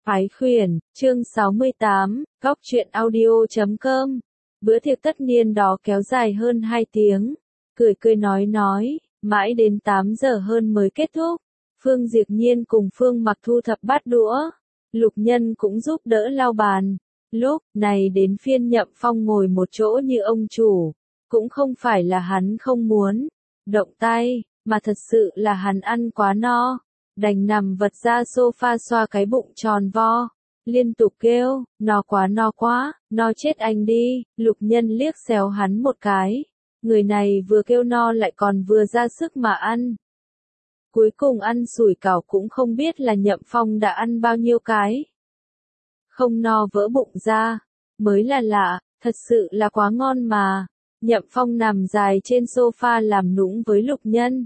Phái khuyển, chương 68, góc truyện audio.com. Bữa tiệc tất niên đó kéo dài hơn 2 tiếng. Cười cười nói, mãi đến 8 giờ hơn mới kết thúc. Phương Diệp Nhiên cùng Phương Mặc thu thập bát đũa. Lục Nhân cũng giúp đỡ lau bàn. Lúc này đến phiên Nhậm Phong ngồi một chỗ như ông chủ. Cũng không phải là hắn không muốn động tay, mà thật sự là hắn ăn quá no. Đành nằm vật ra sofa xoa cái bụng tròn vo, liên tục kêu, no quá, no chết anh đi. Lục Nhân liếc xéo hắn một cái, người này vừa kêu no lại còn vừa ra sức mà ăn. Cuối cùng ăn sủi cảo cũng không biết là Nhậm Phong đã ăn bao nhiêu cái. Không no vỡ bụng ra, mới là lạ, thật sự là quá ngon mà. Nhậm Phong nằm dài trên sofa làm nũng với Lục Nhân.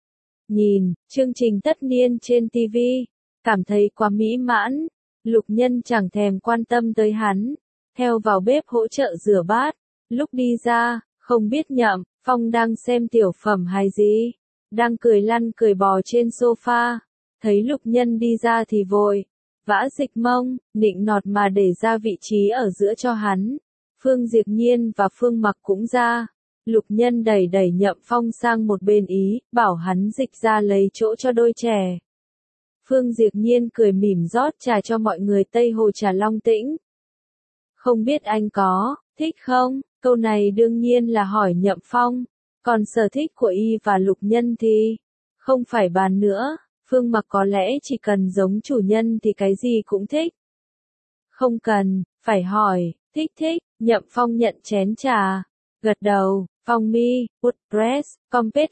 Nhìn chương trình tất niên trên TV, cảm thấy quá mỹ mãn. Lục Nhân chẳng thèm quan tâm tới hắn, theo vào bếp hỗ trợ rửa bát. Lúc đi ra, không biết Nhậm Phong đang xem tiểu phẩm hay gì, đang cười lăn cười bò trên sofa. Thấy Lục Nhân đi ra thì vội vã dịch mông, nịnh nọt mà để ra vị trí ở giữa cho hắn. Phương Diệp Nhiên và Phương Mặc cũng ra. Lục Nhân đẩy Nhậm Phong sang một bên ý, bảo hắn dịch ra lấy chỗ cho đôi trẻ. Phương Diệp Nhiên cười mỉm rót trà cho mọi người Tây Hồ trà Long Tĩnh. Không biết anh có thích không? Câu này đương nhiên là hỏi Nhậm Phong. Còn sở thích của y và Lục Nhân thì không phải bàn nữa. Phương Mặc có lẽ chỉ cần giống chủ nhân thì cái gì cũng thích. Không cần phải hỏi, thích. Nhậm Phong nhận chén trà, gật đầu. Phong mi, WordPress, Compet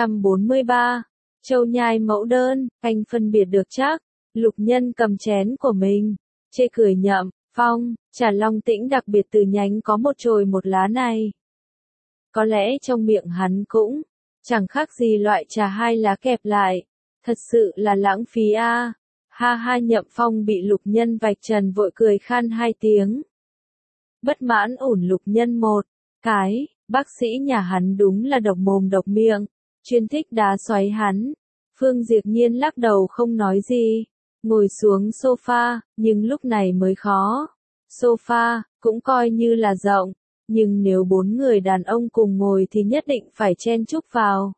243. Châu nhai mẫu đơn, anh phân biệt được chắc. Lục Nhân cầm chén của mình, chê cười Nhậm Phong, trà Long Tĩnh đặc biệt từ nhánh có một chồi một lá này. Có lẽ trong miệng hắn cũng chẳng khác gì loại trà hai lá kẹp lại. Thật sự là lãng phí a. Ha Nhậm Phong bị Lục Nhân vạch trần vội cười khan 2 tiếng. Bất mãn ủn Lục Nhân một cái. Bác sĩ nhà hắn đúng là độc mồm độc miệng, chuyên thích đá xoáy hắn. Phương Diệp Nhiên lắc đầu không nói gì, ngồi xuống sofa, nhưng lúc này mới khó. Sofa, cũng coi như là rộng, nhưng nếu 4 người đàn ông cùng ngồi thì nhất định phải chen chúc vào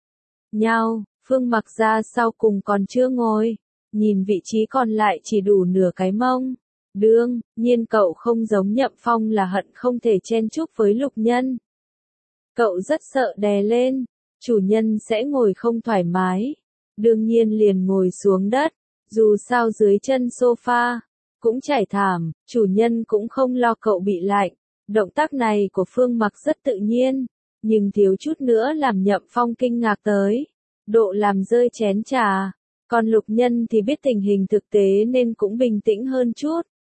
nhau. Phương Mặc ra sau cùng còn chưa ngồi, nhìn vị trí còn lại chỉ đủ nửa cái mông. Đương nhiên cậu không giống Nhậm Phong là hận không thể chen chúc với Lục Nhân. Cậu rất sợ đè lên, chủ nhân sẽ ngồi không thoải mái. Đương nhiên liền ngồi xuống đất, dù sao dưới chân sofa cũng trải thảm, chủ nhân cũng không lo cậu bị lạnh. Động tác này của Phương Mặc rất tự nhiên, nhưng thiếu chút nữa làm Nhậm Phong kinh ngạc tới độ làm rơi chén trà. Còn Lục Nhân thì biết tình hình thực tế nên cũng bình tĩnh hơn chút.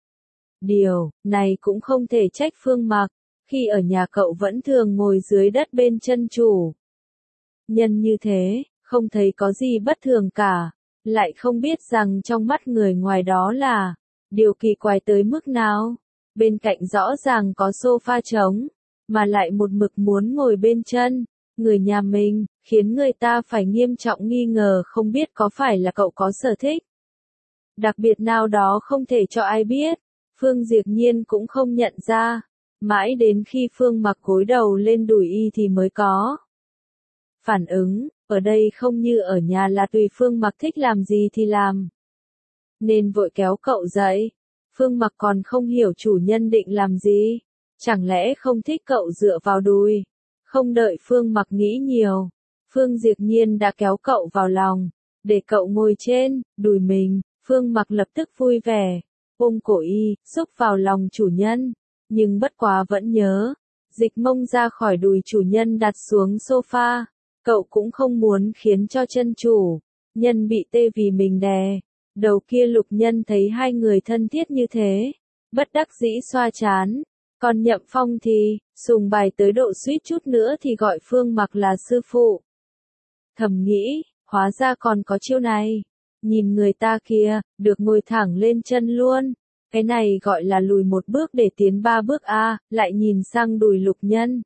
Điều này cũng không thể trách Phương Mặc. Khi ở nhà cậu vẫn thường ngồi dưới đất bên chân chủ nhân như thế, không thấy có gì bất thường cả, lại không biết rằng trong mắt người ngoài đó là điều kỳ quái tới mức nào. Bên cạnh rõ ràng có sofa trống, mà lại một mực muốn ngồi bên chân người nhà mình, khiến người ta phải nghiêm trọng nghi ngờ không biết có phải là cậu có sở thích đặc biệt nào đó không thể cho ai biết. Phương Diệp Nhiên cũng không nhận ra. Mãi đến khi Phương Mặc gối đầu lên đùi y thì mới có phản ứng. Ở đây không như ở nhà là tùy Phương Mặc thích làm gì thì làm, nên vội kéo cậu dậy. Phương Mặc còn không hiểu chủ nhân định làm gì, chẳng lẽ không thích cậu dựa vào đùi. Không đợi Phương Mặc nghĩ nhiều, Phương Diệp Nhiên đã kéo cậu vào lòng, để cậu ngồi trên đùi mình. Phương Mặc lập tức vui vẻ, ôm cổ y, xúc vào lòng chủ nhân. Nhưng bất quá vẫn nhớ, dịch mông ra khỏi đùi chủ nhân đặt xuống sofa. Cậu cũng không muốn khiến cho chân chủ nhân bị tê vì mình đè. Đầu kia Lục Nhân thấy hai người thân thiết như thế, bất đắc dĩ xoa chán. Còn Nhậm Phong thì sùng bài tới độ suýt chút nữa thì gọi Phương Mặc là sư phụ. Thầm nghĩ, hóa ra còn có chiêu này. Nhìn người ta kia, được ngồi thẳng lên chân luôn. Cái này gọi là lùi một bước để tiến 3 bước a. Lại nhìn sang đùi Lục Nhân.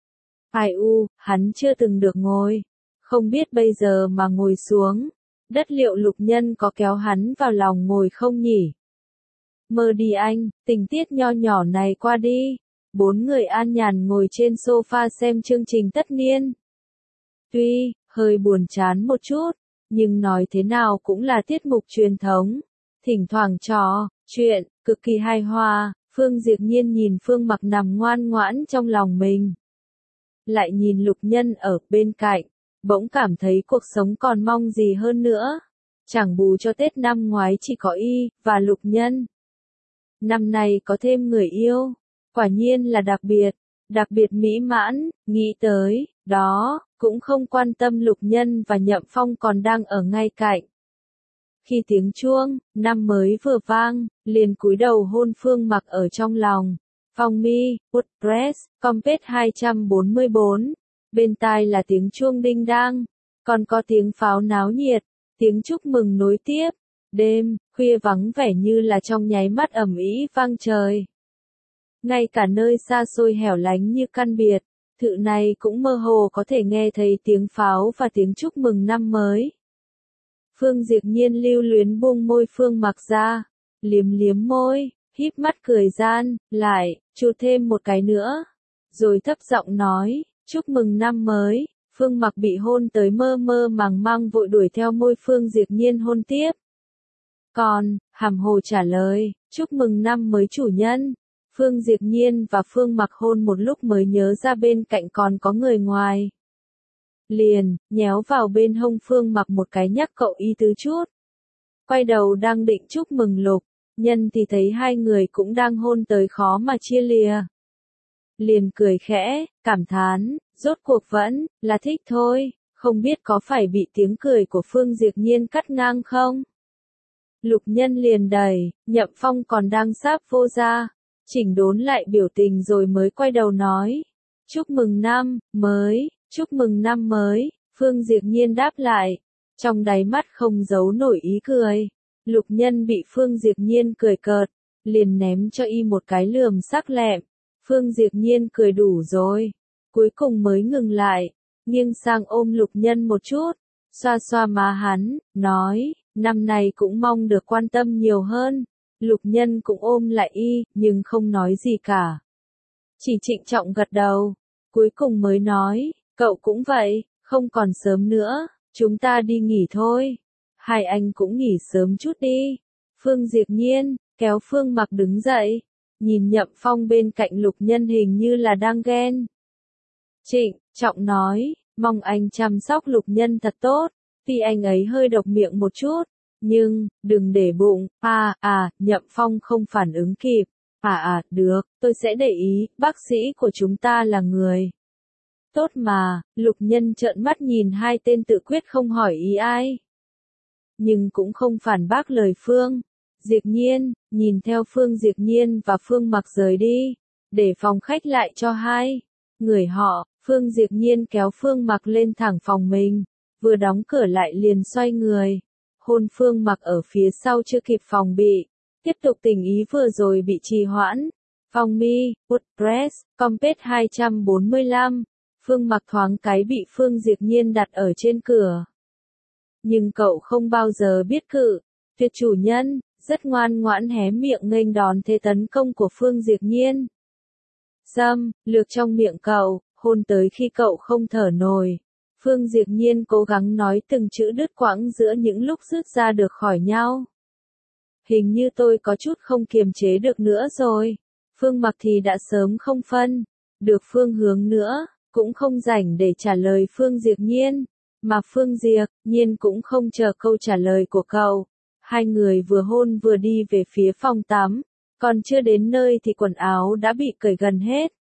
Ai u, hắn chưa từng được ngồi. Không biết bây giờ mà ngồi xuống đất liệu Lục Nhân có kéo hắn vào lòng ngồi không nhỉ? Mơ đi anh, tình tiết nho nhỏ này qua đi. Bốn người an nhàn ngồi trên sofa xem chương trình tất niên. Tuy, hơi buồn chán một chút, nhưng nói thế nào cũng là tiết mục truyền thống. Thỉnh thoảng trò, chuyện, cực kỳ hài hòa, Phương Diệp Nhiên nhìn Phương Mặc nằm ngoan ngoãn trong lòng mình. Lại nhìn Lục Nhân ở bên cạnh, bỗng cảm thấy cuộc sống còn mong gì hơn nữa. Chẳng bù cho Tết năm ngoái chỉ có y, và Lục Nhân. Năm nay có thêm người yêu, quả nhiên là đặc biệt mỹ mãn, nghĩ tới, đó, cũng không quan tâm Lục Nhân và Nhậm Phong còn đang ở ngay cạnh. Khi tiếng chuông, năm mới vừa vang, liền cúi đầu hôn Phương Mặc ở trong lòng. Phong mi, WordPress, Compet 244. Bên tai là tiếng chuông đinh đang, còn có tiếng pháo náo nhiệt, tiếng chúc mừng nối tiếp. Đêm, khuya vắng vẻ như là trong nháy mắt ầm ĩ vang trời. Ngay cả nơi xa xôi hẻo lánh như căn biệt, thự này cũng mơ hồ có thể nghe thấy tiếng pháo và tiếng chúc mừng năm mới. Phương Diệp Nhiên lưu luyến buông môi Phương Mặc ra, liếm liếm môi, híp mắt cười gian, lại, chụt thêm một cái nữa. Rồi thấp giọng nói, chúc mừng năm mới. Phương Mặc bị hôn tới mơ mơ màng màng vội đuổi theo môi Phương Diệp Nhiên hôn tiếp. Còn, hàm hồ trả lời, chúc mừng năm mới chủ nhân. Phương Diệp Nhiên và Phương Mặc hôn một lúc mới nhớ ra bên cạnh còn có người ngoài. Liền, nhéo vào bên hông Phương Mặc một cái nhắc cậu ý tứ chút. Quay đầu đang định chúc mừng Lục Nhân thì thấy hai người cũng đang hôn tới khó mà chia lìa. Liền cười khẽ, cảm thán, rốt cuộc vẫn là thích thôi, không biết có phải bị tiếng cười của Phương Diệp Nhiên cắt ngang không? Lục Nhân liền đẩy, Nhậm Phong còn đang sáp vô ra, chỉnh đốn lại biểu tình rồi mới quay đầu nói. Chúc mừng năm mới, chúc mừng năm mới, Phương Diệp Nhiên đáp lại, trong đáy mắt không giấu nổi ý cười. Lục Nhân bị Phương Diệp Nhiên cười cợt, liền ném cho y một cái lườm sắc lẹm. Phương Diệp Nhiên cười đủ rồi, cuối cùng mới ngừng lại, nghiêng sang ôm Lục Nhân một chút, xoa xoa má hắn, nói, năm nay cũng mong được quan tâm nhiều hơn. Lục Nhân cũng ôm lại y, nhưng không nói gì cả. Chỉ trịnh trọng gật đầu, cuối cùng mới nói, cậu cũng vậy, không còn sớm nữa, chúng ta đi nghỉ thôi. Hai anh cũng nghỉ sớm chút đi. Phương Diệp Nhiên, kéo Phương Mặc đứng dậy, nhìn Nhậm Phong bên cạnh Lục Nhân hình như là đang ghen. Trịnh trọng nói, mong anh chăm sóc Lục Nhân thật tốt, tuy anh ấy hơi độc miệng một chút, nhưng, đừng để bụng. Nhậm Phong không phản ứng kịp. Được, tôi sẽ để ý, bác sĩ của chúng ta là người tốt mà. Lục Nhân trợn mắt nhìn hai tên tự quyết không hỏi ý ai. Nhưng cũng không phản bác lời Phương Diệp Nhiên, nhìn theo Phương Diệp Nhiên và Phương Mặc rời đi, để phòng khách lại cho hai người họ. Phương Diệp Nhiên kéo Phương Mặc lên thẳng phòng mình, vừa đóng cửa lại liền xoay người, hôn Phương Mặc ở phía sau chưa kịp phòng bị, tiếp tục tình ý vừa rồi bị trì hoãn. Phong mi, WordPress, Compet 245. Phương Mặc thoáng cái bị Phương Diệp Nhiên đặt ở trên cửa. Nhưng cậu không bao giờ biết cự tuyệt chủ nhân, rất ngoan ngoãn hé miệng nghênh đón thế tấn công của Phương Diệp Nhiên. Xâm lược trong miệng cậu, hôn tới khi cậu không thở nổi. Phương Diệp Nhiên cố gắng nói từng chữ đứt quãng giữa những lúc rứt ra được khỏi nhau. Hình như tôi có chút không kiềm chế được nữa rồi. Phương Mặc thì đã sớm không phân được phương hướng nữa, cũng không rảnh để trả lời Phương Diệp Nhiên, mà Phương Diệp Nhiên cũng không chờ câu trả lời của cậu. Hai người vừa hôn vừa đi về phía phòng tắm, còn chưa đến nơi thì quần áo đã bị cởi gần hết.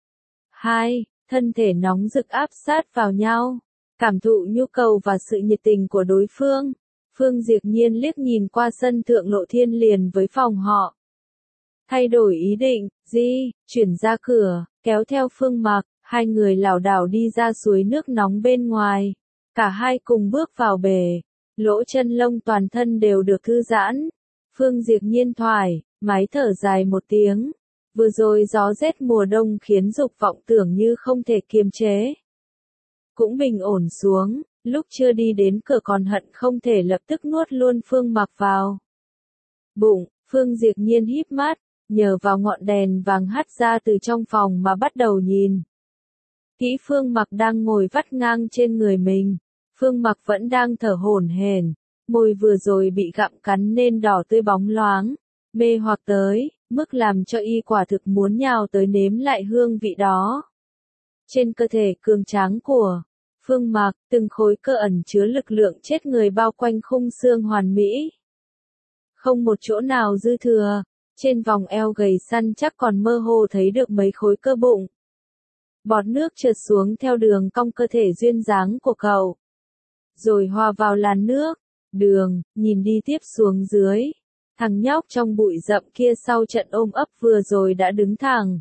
Hai thân thể nóng rực áp sát vào nhau, cảm thụ nhu cầu và sự nhiệt tình của đối phương. Phương Diệp Nhiên liếc nhìn qua sân thượng lộ thiên liền với phòng họ. Thay đổi ý định, chuyển ra cửa, kéo theo Phương Mặc, hai người lảo đảo đi ra suối nước nóng bên ngoài. Cả hai cùng bước vào bể, lỗ chân lông toàn thân đều được thư giãn. Phương Diệp Nhiên thoải mái thở dài một tiếng. Vừa rồi gió rét mùa đông khiến dục vọng tưởng như không thể kiềm chế. Cũng bình ổn xuống, lúc chưa đi đến cửa còn hận không thể lập tức nuốt luôn Phương Mặc vào bụng. Phương Diệp Nhiên híp mắt, nhờ vào ngọn đèn vàng hắt ra từ trong phòng mà bắt đầu nhìn. Kỹ Phương Mặc đang ngồi vắt ngang trên người mình. Phương Mặc vẫn đang thở hổn hển, môi vừa rồi bị gặm cắn nên đỏ tươi bóng loáng, mê hoặc tới, mức làm cho y quả thực muốn nhào tới nếm lại hương vị đó. Trên cơ thể cường tráng của Phương Mặc, từng khối cơ ẩn chứa lực lượng chết người bao quanh khung xương hoàn mỹ. Không một chỗ nào dư thừa, trên vòng eo gầy săn chắc còn mơ hồ thấy được mấy khối cơ bụng. Bọt nước trượt xuống theo đường cong cơ thể duyên dáng của cậu, rồi hòa vào làn nước. Đường, nhìn đi tiếp xuống dưới. Thằng nhóc trong bụi rậm kia sau trận ôm ấp vừa rồi đã đứng thẳng.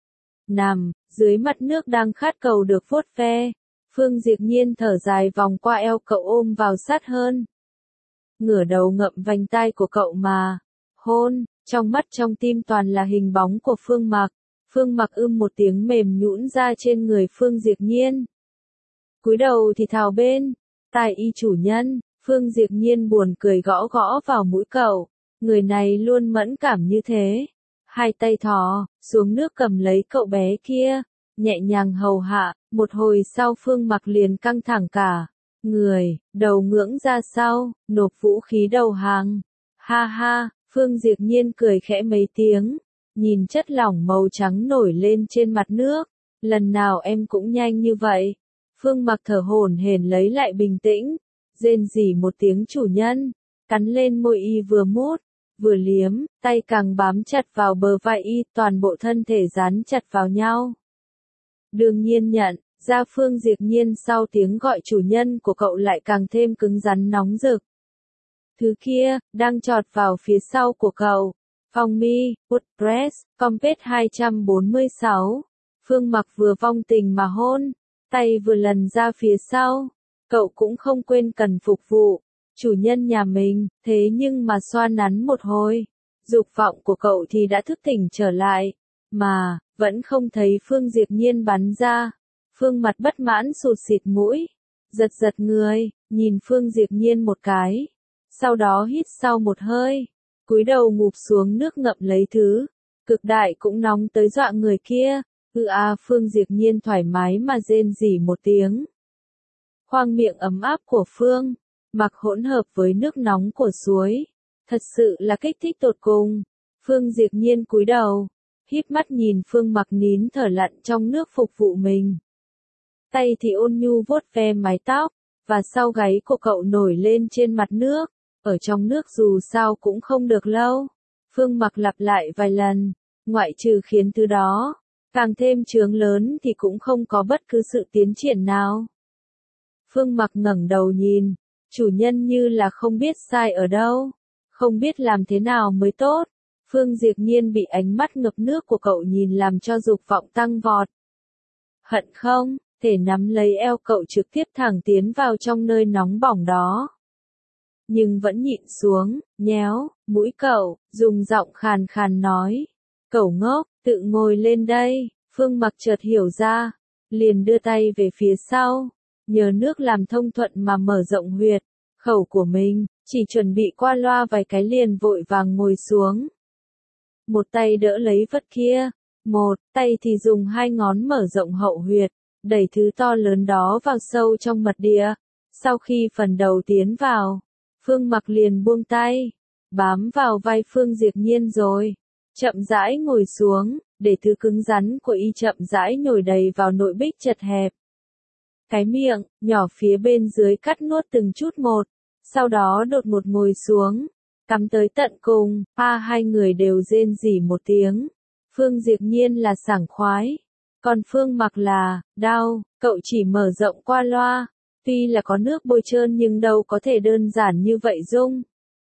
Nằm, dưới mặt nước đang khát cầu được vuốt ve. Phương Diệp Nhiên thở dài vòng qua eo cậu ôm vào sát hơn. Ngửa đầu ngậm vành tai của cậu mà. Hôn, trong mắt trong tim toàn là hình bóng của Phương Mặc. Phương Mặc một tiếng mềm nhũn ra trên người Phương Diệp Nhiên. Cúi đầu thì thào bên tai y chủ nhân. Phương Diệp Nhiên buồn cười gõ gõ vào mũi cậu. Người này luôn mẫn cảm như thế. Hai tay thò xuống nước cầm lấy cậu bé kia, nhẹ nhàng hầu hạ. Một hồi sau Phương Mặc liền căng thẳng cả người, đầu ngưỡng ra sau, nộp vũ khí đầu hàng. Ha ha, Phương Diệp Nhiên cười khẽ mấy tiếng, nhìn chất lỏng màu trắng nổi lên trên mặt nước. Lần nào em cũng nhanh như vậy. Phương Mặc thở hổn hển lấy lại bình tĩnh, rên rỉ một tiếng chủ nhân, cắn lên môi y vừa mút, vừa liếm, tay càng bám chặt vào bờ vai y, toàn bộ thân thể dán chặt vào nhau. Đương nhiên nhận ra Phương Diệp Nhiên sau tiếng gọi chủ nhân của cậu lại càng thêm cứng rắn nóng rực. Thứ kia, đang chọt vào phía sau của cậu. Phong mi, WordPress, Compact 246. Phương Mặc vừa vong tình mà hôn, tay vừa lần ra phía sau. Cậu cũng không quên cần phục vụ chủ nhân nhà mình, thế nhưng mà xoa nắn một hồi, dục vọng của cậu thì đã thức tỉnh trở lại, mà vẫn không thấy Phương Diệp Nhiên bắn ra. Phương mặt bất mãn sụt xịt mũi, giật giật người, nhìn Phương Diệp Nhiên một cái, sau đó hít sau một hơi, cúi đầu ngụp xuống nước ngậm lấy thứ cực đại cũng nóng tới dọa người kia. Phương Diệp Nhiên thoải mái mà rên rỉ một tiếng. Khoang miệng ấm áp của Phương Mặc hỗn hợp với nước nóng của suối, thật sự là kích thích tột cùng. Phương Diệp Nhiên cúi đầu, híp mắt nhìn Phương Mặc nín thở lặn trong nước phục vụ mình. Tay thì ôn nhu vuốt ve mái tóc, và sau gáy của cậu nổi lên trên mặt nước. Ở trong nước dù sao cũng không được lâu. Phương Mặc lặp lại vài lần, ngoại trừ khiến thứ đó càng thêm chướng lớn thì cũng không có bất cứ sự tiến triển nào. Phương Mặc ngẩng đầu nhìn, chủ nhân như là không biết sai ở đâu, không biết làm thế nào mới tốt. Phương Diệp Nhiên bị ánh mắt ngập nước của cậu nhìn làm cho dục vọng tăng vọt. Hận không thể nắm lấy eo cậu trực tiếp thẳng tiến vào trong nơi nóng bỏng đó. Nhưng vẫn nhịn xuống, nhéo mũi cậu, dùng giọng khàn khàn nói. Cậu ngốc, tự ngồi lên đây. Phương Mặc chợt hiểu ra, liền đưa tay về phía sau, nhờ nước làm thông thuận mà mở rộng huyệt khẩu của mình, chỉ chuẩn bị qua loa vài cái liền vội vàng ngồi xuống. Một tay đỡ lấy vật kia, một tay thì dùng hai ngón mở rộng hậu huyệt, đẩy thứ to lớn đó vào sâu trong mật địa. Sau khi phần đầu tiến vào, Phương Mặc liền buông tay, bám vào vai Phương Diệp Nhiên rồi chậm rãi ngồi xuống, để thứ cứng rắn của y chậm rãi nhồi đầy vào nội bích chật hẹp. Cái miệng nhỏ phía bên dưới cắt nuốt từng chút một, sau đó đột ngột ngồi xuống, cắm tới tận cùng. Hai người đều rên rỉ một tiếng. Phương Diệp Nhiên là sảng khoái, còn Phương Mặc là đau. Cậu chỉ mở rộng qua loa, tuy là có nước bôi trơn nhưng đâu có thể đơn giản như vậy dung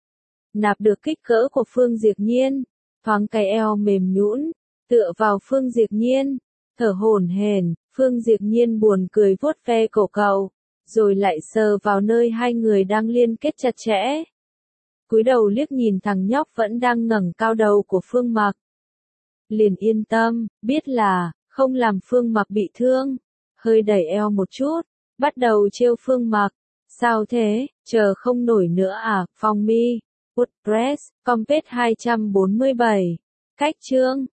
nạp được kích cỡ của Phương Diệp Nhiên. Thoáng cái eo mềm nhũn, tựa vào Phương Diệp Nhiên, thở hổn hển. Phương Diệp Nhiên buồn cười vuốt ve cổ cậu, rồi lại sờ vào nơi hai người đang liên kết chặt chẽ. Cúi đầu liếc nhìn thằng nhóc vẫn đang ngẩng cao đầu của Phương Mặc. Liền yên tâm, biết là không làm Phương Mặc bị thương, hơi đẩy eo một chút, bắt đầu trêu Phương Mặc. Sao thế, chờ không nổi nữa à, Phong mi, WordPress, Compass 247. Cách chương